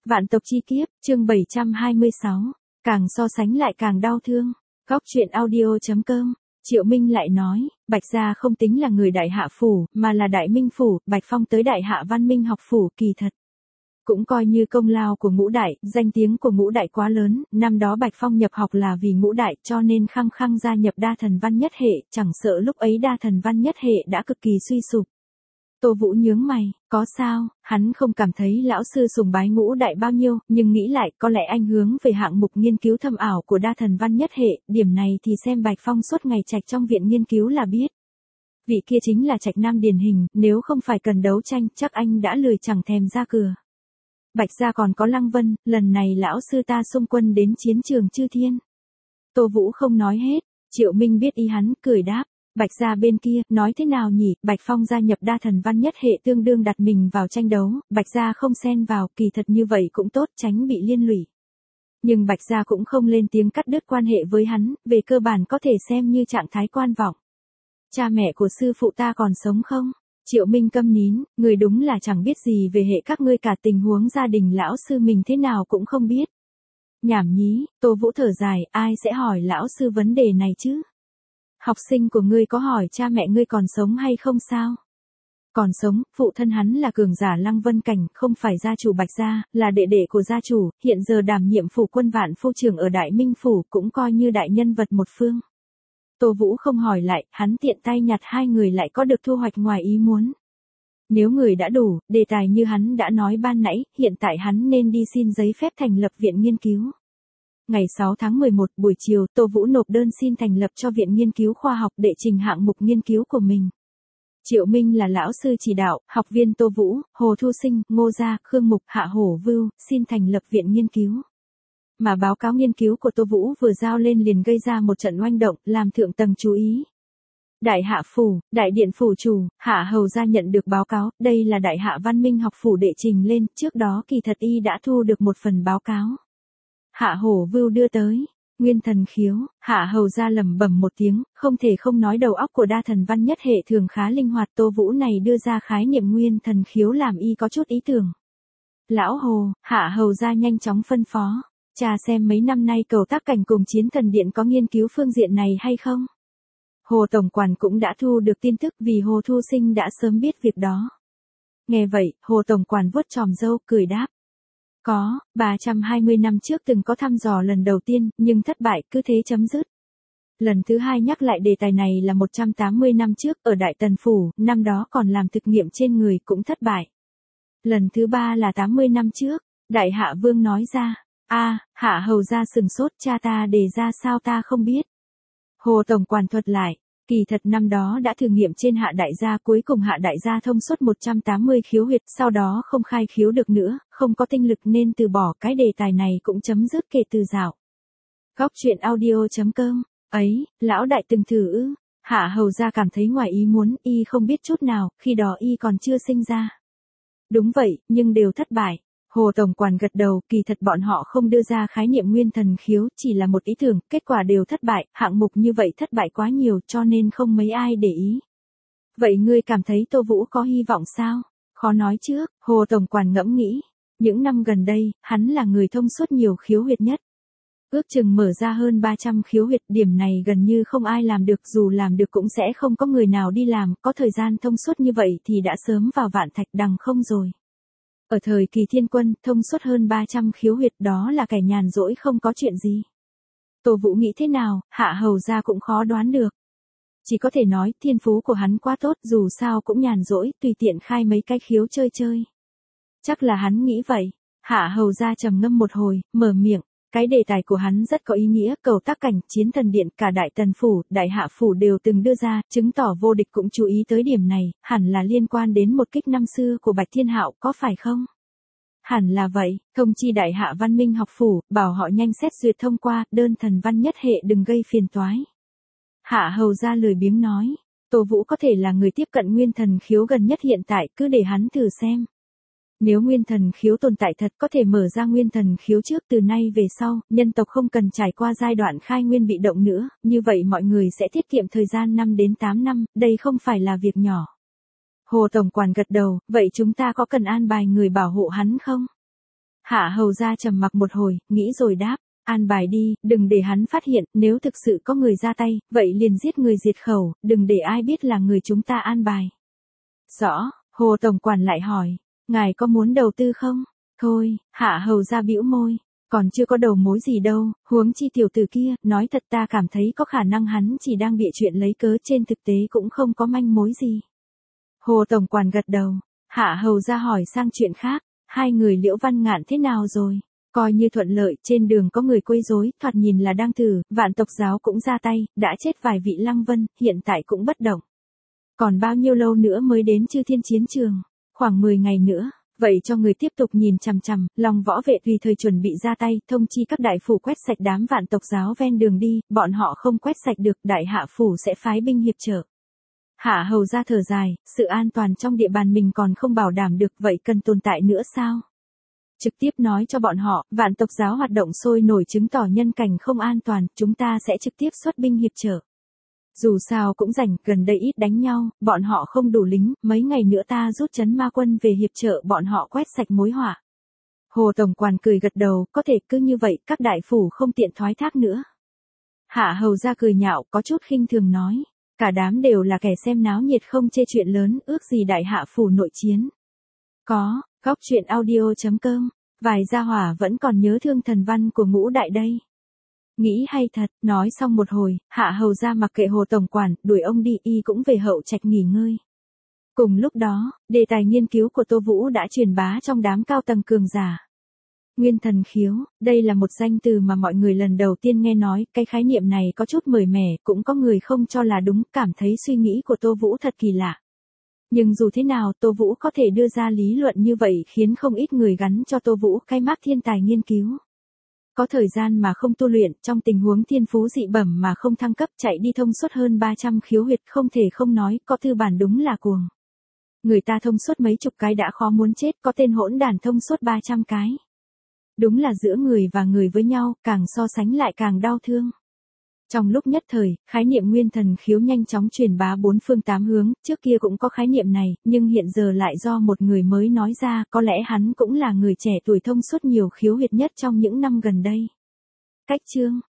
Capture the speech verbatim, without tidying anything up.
Vạn tộc chi kiếp, chương bảy trăm hai mươi sáu, càng so sánh lại càng đau thương. Góc truyện audio chấm com. Triệu Minh lại nói, Bạch gia không tính là người Đại Hạ phủ, mà là Đại Minh phủ, Bạch Phong tới Đại Hạ Văn Minh học phủ, kỳ thật cũng coi như công lao của Ngũ Đại, danh tiếng của Ngũ Đại quá lớn, năm đó Bạch Phong nhập học là vì Ngũ Đại, cho nên khăng khăng gia nhập Đa Thần Văn Nhất Hệ, chẳng sợ lúc ấy Đa Thần Văn Nhất Hệ đã cực kỳ suy sụp. Tô Vũ nhướng mày, có sao, hắn không cảm thấy lão sư sùng bái Ngũ Đại bao nhiêu, nhưng nghĩ lại có lẽ anh hướng về hạng mục nghiên cứu thâm ảo của Đa Thần Văn Nhất Hệ, điểm này thì xem Bạch Phong suốt ngày trạch trong viện nghiên cứu là biết. Vị kia chính là Trạch Nam điển hình, nếu không phải cần đấu tranh chắc anh đã lười chẳng thèm ra cửa. Bạch gia còn có Lăng Vân, lần này lão sư ta xung quân đến chiến trường Chư Thiên. Tô Vũ không nói hết, Triệu Minh biết ý hắn, cười đáp. Bạch gia bên kia, nói thế nào nhỉ, Bạch Phong gia nhập Đa Thần Văn Nhất Hệ tương đương đặt mình vào tranh đấu, Bạch gia không xen vào, kỳ thật như vậy cũng tốt, tránh bị liên lụy. Nhưng Bạch gia cũng không lên tiếng cắt đứt quan hệ với hắn, về cơ bản có thể xem như trạng thái quan vọng. Cha mẹ của sư phụ ta còn sống không? Triệu Minh câm nín, người đúng là chẳng biết gì về hệ các ngươi, cả tình huống gia đình lão sư mình thế nào cũng không biết. Nhảm nhí, Tô Vũ thở dài, ai sẽ hỏi lão sư vấn đề này chứ? Học sinh của ngươi có hỏi cha mẹ ngươi còn sống hay không sao? Còn sống, phụ thân hắn là cường giả Lăng Vân Cảnh, không phải gia chủ Bạch gia, là đệ đệ của gia chủ, hiện giờ đảm nhiệm phủ quân vạn phu trưởng ở Đại Minh phủ, cũng coi như đại nhân vật một phương. Tô Vũ không hỏi lại, hắn tiện tay nhặt hai người lại có được thu hoạch ngoài ý muốn. Nếu người đã đủ, đề tài như hắn đã nói ban nãy, hiện tại hắn nên đi xin giấy phép thành lập viện nghiên cứu. Ngày sáu tháng mười một buổi chiều, Tô Vũ nộp đơn xin thành lập cho viện nghiên cứu khoa học đệ trình hạng mục nghiên cứu của mình. Triệu Minh là lão sư chỉ đạo, học viên Tô Vũ, Hồ Thu Sinh, Ngô Gia, Khương Mục, Hạ Hổ Vưu, xin thành lập viện nghiên cứu. Mà báo cáo nghiên cứu của Tô Vũ vừa giao lên liền gây ra một trận oanh động, làm thượng tầng chú ý. Đại Hạ phủ, Đại điện phủ chủ, Hạ Hầu gia nhận được báo cáo, đây là Đại Hạ Văn Minh học phủ đệ trình lên, trước đó kỳ thật y đã thu được một phần báo cáo. Hạ Hổ Vưu đưa tới, Nguyên Thần Khiếu, Hạ Hầu gia lẩm bẩm một tiếng, không thể không nói đầu óc của Đa Thần Văn Nhất Hệ thường khá linh hoạt, Tô Vũ này đưa ra khái niệm Nguyên Thần Khiếu làm y có chút ý tưởng. Lão Hồ, Hạ Hầu gia nhanh chóng phân phó, cha xem mấy năm nay Cầu Tác Cảnh cùng Chiến Thần Điện có nghiên cứu phương diện này hay không? Hồ Tổng Quản cũng đã thu được tin tức vì Hồ Thu Sinh đã sớm biết việc đó. Nghe vậy, Hồ Tổng Quản vuốt chòm râu, cười đáp. Có, ba trăm hai mươi năm trước từng có thăm dò lần đầu tiên, nhưng thất bại, cứ thế chấm dứt. Lần thứ hai nhắc lại đề tài này là một trăm tám mươi năm trước, ở Đại Tần Phủ, năm đó còn làm thực nghiệm trên người cũng thất bại. Lần thứ ba là tám mươi năm trước, Đại Hạ Vương nói ra. A, Hạ Hầu gia sừng sốt, cha ta đề ra sao ta không biết. Hồ Tổng Quản thuật lại, kỳ thật năm đó đã thử nghiệm trên Hạ Đại gia, cuối cùng Hạ Đại gia thông suốt một trăm tám mươi khiếu huyệt, sau đó không khai khiếu được nữa, không có tinh lực nên từ bỏ, cái đề tài này cũng chấm dứt kể từ dạo. Góc truyện audio chấm com, ấy, lão đại từng thử ư? Hạ Hầu gia cảm thấy ngoài ý muốn, y không biết chút nào, khi đó y còn chưa sinh ra. Đúng vậy, nhưng đều thất bại. Hồ Tổng Quản gật đầu, kỳ thật bọn họ không đưa ra khái niệm Nguyên Thần Khiếu, chỉ là một ý tưởng, kết quả đều thất bại, hạng mục như vậy thất bại quá nhiều cho nên không mấy ai để ý. Vậy ngươi cảm thấy Tô Vũ có hy vọng sao? Khó nói trước, Hồ Tổng Quản ngẫm nghĩ. Những năm gần đây, hắn là người thông suốt nhiều khiếu huyệt nhất. Ước chừng mở ra hơn ba trăm khiếu huyệt, điểm này gần như không ai làm được, dù làm được cũng sẽ không có người nào đi làm, có thời gian thông suốt như vậy thì đã sớm vào Vạn Thạch Đằng không rồi. Ở thời kỳ Thiên Quân, thông suốt hơn ba trăm khiếu huyệt đó là kẻ nhàn rỗi không có chuyện gì. Tô Vũ nghĩ thế nào, Hạ Hầu gia cũng khó đoán được. Chỉ có thể nói, thiên phú của hắn quá tốt, dù sao cũng nhàn rỗi, tùy tiện khai mấy cái khiếu chơi chơi. Chắc là hắn nghĩ vậy. Hạ Hầu gia trầm ngâm một hồi, mở miệng. Cái đề tài của hắn rất có ý nghĩa, Cầu Tác Cảnh, Chiến Thần Điện, cả Đại Tần Phủ, Đại Hạ Phủ đều từng đưa ra, chứng tỏ vô địch cũng chú ý tới điểm này, hẳn là liên quan đến một kích năm xưa của Bạch Thiên Hạo, có phải không? Hẳn là vậy, thông chi Đại Hạ Văn Minh học phủ, bảo họ nhanh xét duyệt thông qua, đơn Thần Văn Nhất Hệ đừng gây phiền toái. Hạ Hầu gia lười biếng nói, Tô Vũ có thể là người tiếp cận Nguyên Thần Khiếu gần nhất hiện tại, cứ để hắn thử xem. Nếu Nguyên Thần Khiếu tồn tại thật có thể mở ra Nguyên Thần Khiếu trước, từ nay về sau, nhân tộc không cần trải qua giai đoạn khai nguyên bị động nữa, như vậy mọi người sẽ tiết kiệm thời gian năm đến tám năm, đây không phải là việc nhỏ. Hồ Tổng Quản gật đầu, vậy chúng ta có cần an bài người bảo hộ hắn không? Hạ hầu ra trầm mặc một hồi, nghĩ rồi đáp, an bài đi, đừng để hắn phát hiện, nếu thực sự có người ra tay, vậy liền giết người diệt khẩu, đừng để ai biết là người chúng ta an bài. Rõ, Hồ tổng quản lại hỏi, ngài có muốn đầu tư không? Thôi, Hạ hầu ra bĩu môi, còn chưa có đầu mối gì đâu, huống chi tiểu tử kia, nói thật ta cảm thấy có khả năng hắn chỉ đang bịa chuyện lấy cớ, trên thực tế cũng không có manh mối gì. Hồ tổng quản gật đầu, Hạ hầu ra hỏi sang chuyện khác, hai người Liễu Văn Ngạn thế nào rồi? Coi như thuận lợi, trên đường có người quấy rối, thoạt nhìn là đang thử, Vạn Tộc giáo cũng ra tay, đã chết vài vị Lăng Vân, hiện tại cũng bất động. Còn bao nhiêu lâu nữa mới đến Chư Thiên chiến trường? Khoảng mười ngày nữa. Vậy cho người tiếp tục nhìn chằm chằm, Long Võ vệ tùy thời chuẩn bị ra tay, thông chi các đại phủ quét sạch đám Vạn Tộc giáo ven đường đi, bọn họ không quét sạch được, đại hạ phủ sẽ phái binh hiệp trợ. Hạ hầu ra thở dài, sự an toàn trong địa bàn mình còn không bảo đảm được, vậy cần tồn tại nữa sao? Trực tiếp nói cho bọn họ, Vạn Tộc giáo hoạt động sôi nổi chứng tỏ nhân cảnh không an toàn, chúng ta sẽ trực tiếp xuất binh hiệp trợ. Dù sao cũng rảnh, gần đây ít đánh nhau, bọn họ không đủ lính, mấy ngày nữa ta rút trấn ma quân về hiệp trợ bọn họ quét sạch mối họa. Hồ tổng quản cười gật đầu, có thể cứ như vậy, các đại phủ không tiện thoái thác nữa. Hạ hầu ra cười nhạo, có chút khinh thường nói, cả đám đều là kẻ xem náo nhiệt không chê chuyện lớn, ước gì đại hạ phủ nội chiến. Có, góc truyện audio chấm com, vài gia hỏa vẫn còn nhớ thương thần văn của Ngũ Đại đây. Nghĩ hay thật, nói xong một hồi, Hạ hầu ra mặc kệ Hồ tổng quản, đuổi ông đi, y cũng về hậu trạch nghỉ ngơi. Cùng lúc đó, đề tài nghiên cứu của Tô Vũ đã truyền bá trong đám cao tầng cường giả. Nguyên thần khiếu, đây là một danh từ mà mọi người lần đầu tiên nghe nói, cái khái niệm này có chút mới mẻ, cũng có người không cho là đúng, cảm thấy suy nghĩ của Tô Vũ thật kỳ lạ. Nhưng dù thế nào, Tô Vũ có thể đưa ra lý luận như vậy khiến không ít người gắn cho Tô Vũ cái mác thiên tài nghiên cứu. Có thời gian mà không tu luyện, trong tình huống thiên phú dị bẩm mà không thăng cấp, chạy đi thông suốt hơn ba trăm khiếu huyệt, không thể không nói, có thư bản đúng là cuồng. Người ta thông suốt mấy chục cái đã khó muốn chết, có tên hỗn đản thông suốt ba trăm cái. Đúng là giữa người và người với nhau, càng so sánh lại càng đau thương. Trong lúc nhất thời, khái niệm nguyên thần khiếu nhanh chóng truyền bá bốn phương tám hướng, trước kia cũng có khái niệm này, nhưng hiện giờ lại do một người mới nói ra, có lẽ hắn cũng là người trẻ tuổi thông suốt nhiều khiếu huyệt nhất trong những năm gần đây. Cách chương